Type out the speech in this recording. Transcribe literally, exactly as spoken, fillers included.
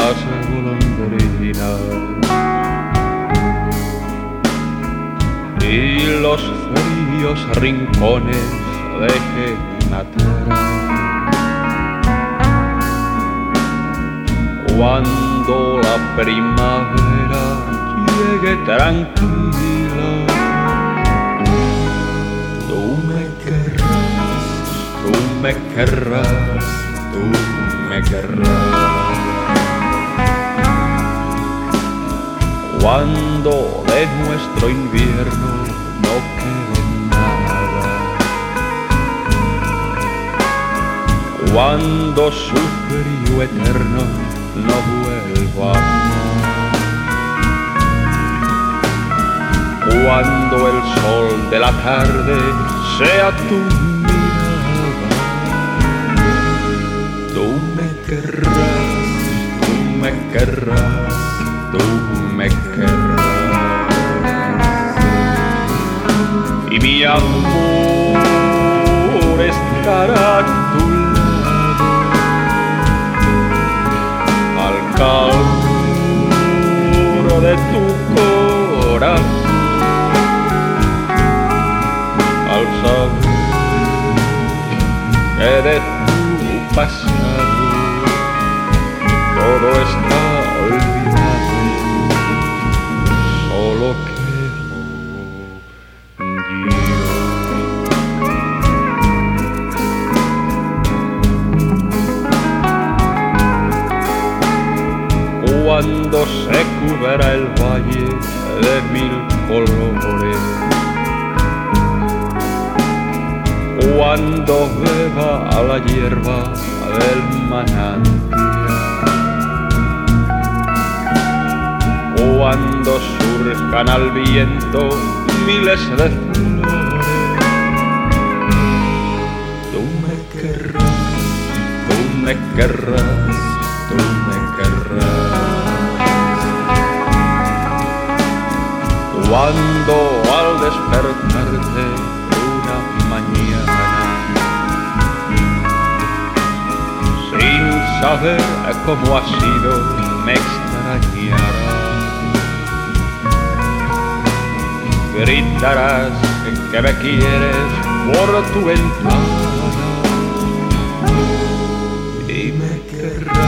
las golondrinas y los fríos rincones dejen atrás. Cuando la primavera llegue tranquila, tú me querrás, tú me querrás, tú me querrás. Cuando de nuestro invierno no quede nada, cuando su frío eterno no vuelva más, cuando el sol de la tarde sea tu mirada, tú me querrás, tú me querrás, tú me querrás. Y mi amor estará a tu lado, al calor de tu corazón, al saber que de tu pasado todo está olvidado, solo quedo yo. Cuando se cubra el valle de mil colores, cuando beba a la hierba del manantial, cuando surjan al viento miles de flores, tú me querrás, tú me querrás, tú me querrás. Cuando al despertarte una mañana, sin saber cómo ha sido, me extrañarás, gritarás que me quieres por tu ventana y me querrás.